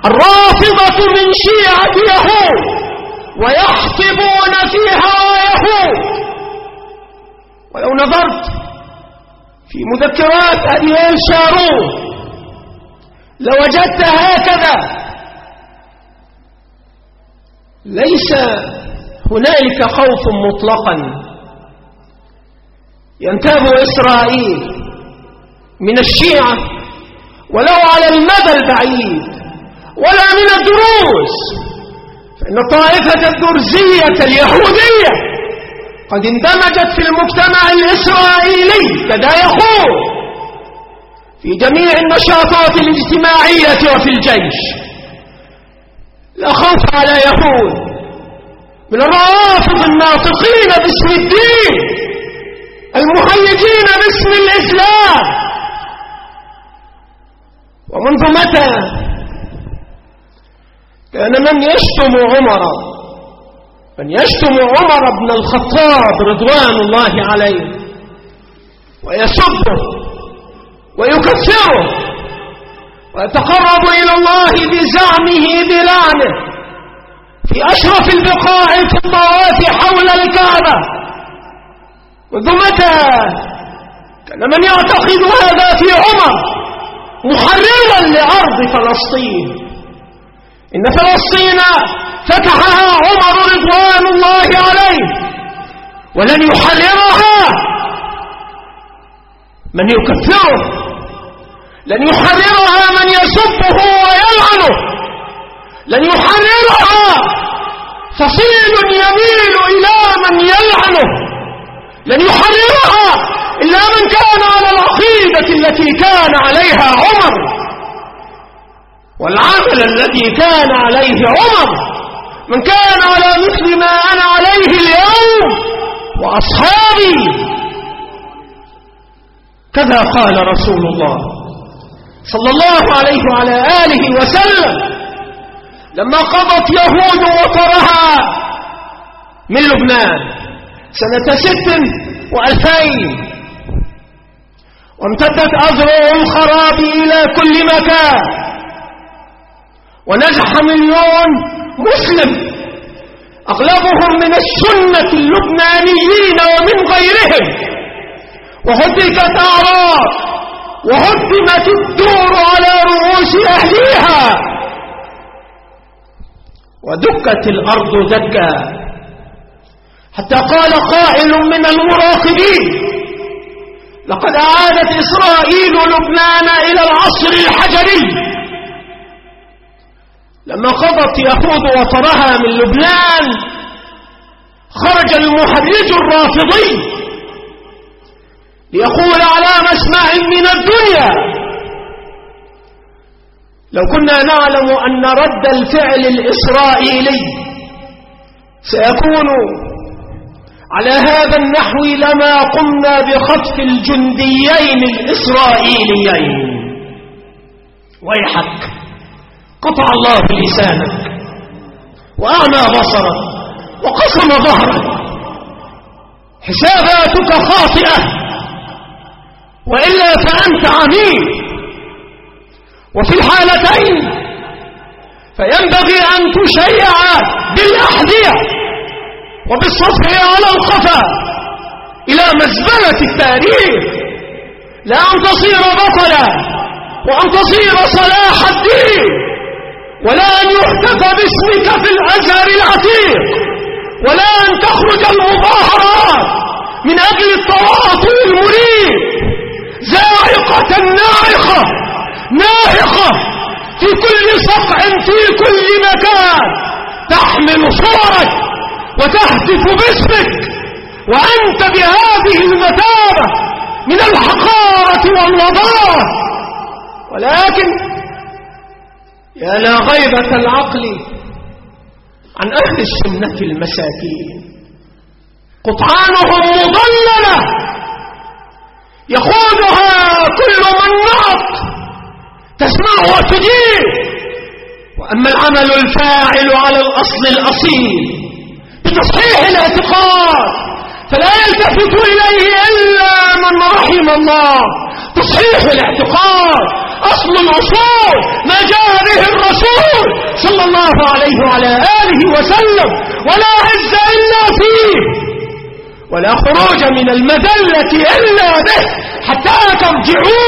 الرافضة من شيعة يهود ويحطبون فيها يهود. ولو نظرت في مذكرات أرييل شارون لوجدت هكذا: ليس هنالك خوف مطلقا ينتاب إسرائيل من الشيعة ولو على المدى البعيد ولا من الدروز، فإن الطائفة الدرزية اليهودية قد اندمجت في المجتمع الإسرائيلي كذا يقول في جميع النشاطات الاجتماعية وفي الجيش. لا خوف على يهود من الروافض الناطقين باسم الدين المهيجين باسم الإسلام. ومنذ متى كان من يشتم عمر بن الخطاب رضوان الله عليه ويسبه ويكفره ويتقرب إلى الله بزعمه بلعنه في أشرف البقاع في الطواف حول الكعبة؟ منذ متى كان من يعتقد هذا في عمر محررا لأرض فلسطين؟ إن فلسطين فتحها عمر رضوان الله عليه ولن يحررها من يكفره، لن يحررها من يسبه ويلعنه، لن يحررها فصيل يميل إلى من يلعنه، لن يحررها إلا من كان على العقيدة التي كان عليها عمر والعمل الذي كان عليه عمر، من كان على مثل ما أنا عليه اليوم وأصحابي. كذا قال رسول الله صلى الله عليه وعلى آله وسلم لما قضت يهود وطرها من لبنان سنة 26 وامتدت أذرع الخراب إلى كل مكان ونزح 1,000,000 مسلم أغلبهم من السنة اللبنانيين ومن غيرهم، وهتكت أعراض وهدمت الدور على رؤوس أهليها ودكت الأرض دكا، حتى قال قائل من المراقبين: لقد أعادت إسرائيل لبنان إلى العصر الحجري. لما قضت يهود وطرها من لبنان خرج المحرج الرافضي ليقول على مسمع من الدنيا: لو كنا نعلم أن رد الفعل الإسرائيلي سيكون على هذا النحو لما قمنا بخطف الجنديين الإسرائيليين. ويحك، قطع الله لسانك وأعمى بصرك وقسم ظهرك، حساباتك خاطئة وإلا فأنت عميل. وفي الحالتين فينبغي أن تشيع بالأحذية وبالصفح على القفا إلى مزبلة التاريخ، لا أن تصير بطلا وأن تصير صلاح الدين، ولا أن يهتف باسمك في الأزهر العتيق، ولا أن تخرج المظاهرات من أجل التواطؤ المريب زاعقة ناهقة في كل صقع في كل مكان تحمل صورك وتهتف باسمك، وأنت بهذه المثابة من الحقارة والوضاعة. ولكن يا لا غيبة العقل عن أهل السنة المساكين، قطعانهم مضللة يخوضها كل من نعط تسمع وتجيب. وأما العمل الفاعل على الأصل الأصيل بتصحيح الاعتقاد فلا يلتفت إليه إلا من رحم الله. تصحيح الاعتقاد أصل الأصول، ما جاء به الرسول وسلم، ولا عز إلا فيه، ولا خروج من المذلة إلا به، حتى ترجعون